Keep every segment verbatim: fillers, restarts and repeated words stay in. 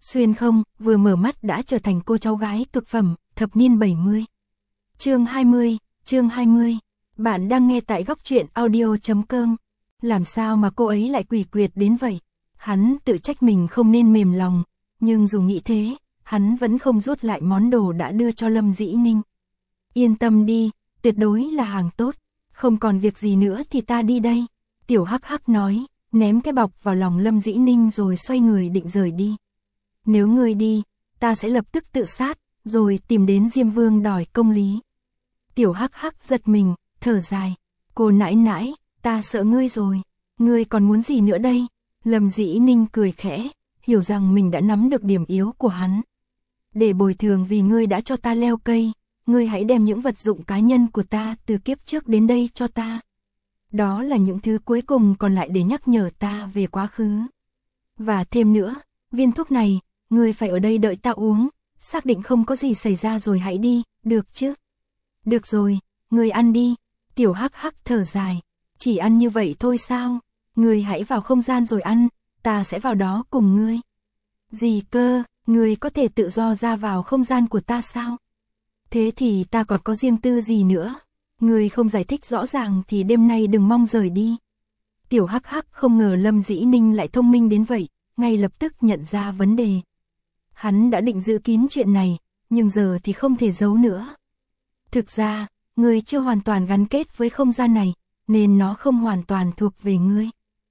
xuyên không, vừa mở mắt đã trở thành cô cháu gái cực phẩm, thập niên bảy mươi. Chương hai mươi, chương hai mươi. Bạn đang nghe tại góc truyện audio chấm com. Làm sao mà cô ấy lại quỷ quyệt đến vậy? Hắn tự trách mình không nên mềm lòng, nhưng dù nghĩ thế, hắn vẫn không rút lại món đồ đã đưa cho Lâm Dĩ Ninh. Yên tâm đi, tuyệt đối là hàng tốt, không còn việc gì nữa thì ta đi đây. Tiểu Hắc Hắc nói, ném cái bọc vào lòng Lâm Dĩ Ninh rồi xoay người định rời đi. Nếu ngươi đi, ta sẽ lập tức tự sát, rồi tìm đến Diêm Vương đòi công lý. Tiểu Hắc Hắc giật mình, thở dài, cô nãi nãi, ta sợ ngươi rồi, ngươi còn muốn gì nữa đây? Lâm Dĩ Ninh cười khẽ, hiểu rằng mình đã nắm được điểm yếu của hắn. Để bồi thường vì ngươi đã cho ta leo cây, ngươi hãy đem những vật dụng cá nhân của ta từ kiếp trước đến đây cho ta. Đó là những thứ cuối cùng còn lại để nhắc nhở ta về quá khứ. Và thêm nữa, viên thuốc này, ngươi phải ở đây đợi ta uống, xác định không có gì xảy ra rồi hãy đi, được chứ? Được rồi, ngươi ăn đi. Tiểu Hắc Hắc thở dài, chỉ ăn như vậy thôi sao? Ngươi hãy vào không gian rồi ăn, ta sẽ vào đó cùng ngươi. Gì cơ, ngươi có thể tự do ra vào không gian của ta sao? Thế thì ta còn có riêng tư gì nữa? Ngươi không giải thích rõ ràng thì đêm nay đừng mong rời đi. Tiểu Hắc Hắc không ngờ Lâm Dĩ Ninh lại thông minh đến vậy, ngay lập tức nhận ra vấn đề. Hắn đã định giữ kín chuyện này, nhưng giờ thì không thể giấu nữa. Thực ra, ngươi chưa hoàn toàn gắn kết với không gian này, nên nó không hoàn toàn thuộc về ngươi.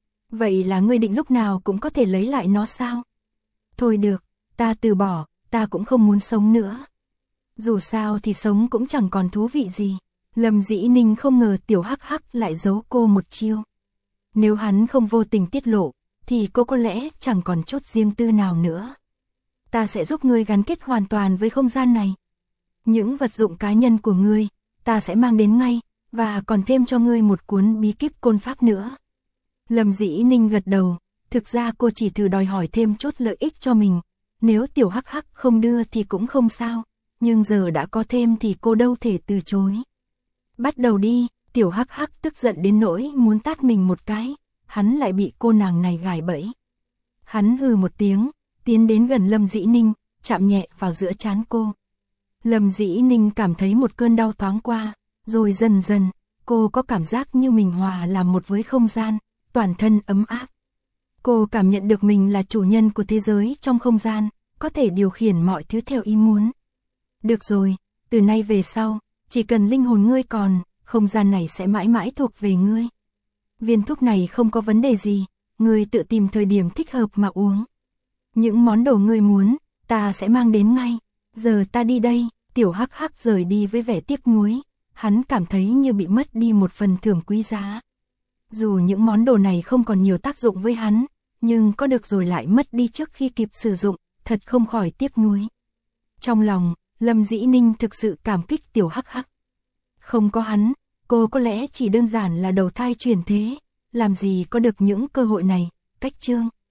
Vậy là ngươi định lúc nào cũng có thể lấy lại nó sao? Thôi được, ta từ bỏ, ta cũng không muốn sống nữa. Dù sao thì sống cũng chẳng còn thú vị gì. Lâm Dĩ Ninh không ngờ Tiểu Hắc Hắc lại giấu cô một chiêu. Nếu hắn không vô tình tiết lộ, thì cô có lẽ chẳng còn chút riêng tư nào nữa. Ta sẽ giúp ngươi gắn kết hoàn toàn với không gian này. Những vật dụng cá nhân của ngươi, ta sẽ mang đến ngay, và còn thêm cho ngươi một cuốn bí kíp côn pháp nữa. Lâm Dĩ Ninh gật đầu, thực ra cô chỉ thử đòi hỏi thêm chút lợi ích cho mình. Nếu Tiểu Hắc Hắc không đưa thì cũng không sao, nhưng giờ đã có thêm thì cô đâu thể từ chối. Bắt đầu đi. Tiểu Hắc Hắc tức giận đến nỗi muốn tát mình một cái, hắn lại bị cô nàng này gài bẫy. Hắn hừ một tiếng, tiến đến gần Lâm Dĩ Ninh, chạm nhẹ vào giữa trán cô. Lâm Dĩ Ninh cảm thấy một cơn đau thoáng qua, rồi dần dần, cô có cảm giác như mình hòa làm một với không gian, toàn thân ấm áp. Cô cảm nhận được mình là chủ nhân của thế giới trong không gian, có thể điều khiển mọi thứ theo ý muốn. Được rồi, từ nay về sau, chỉ cần linh hồn ngươi còn, không gian này sẽ mãi mãi thuộc về ngươi. Viên thuốc này không có vấn đề gì, ngươi tự tìm thời điểm thích hợp mà uống. Những món đồ ngươi muốn, ta sẽ mang đến ngay. Giờ ta đi đây. Tiểu Hắc Hắc rời đi với vẻ tiếc nuối, hắn cảm thấy như bị mất đi một phần thưởng quý giá. Dù những món đồ này không còn nhiều tác dụng với hắn, nhưng có được rồi lại mất đi trước khi kịp sử dụng, thật không khỏi tiếc nuối. Trong lòng, Lâm Dĩ Ninh thực sự cảm kích Tiểu Hắc Hắc. Không có hắn, cô có lẽ chỉ đơn giản là đầu thai chuyển thế, làm gì có được những cơ hội này. Cách chương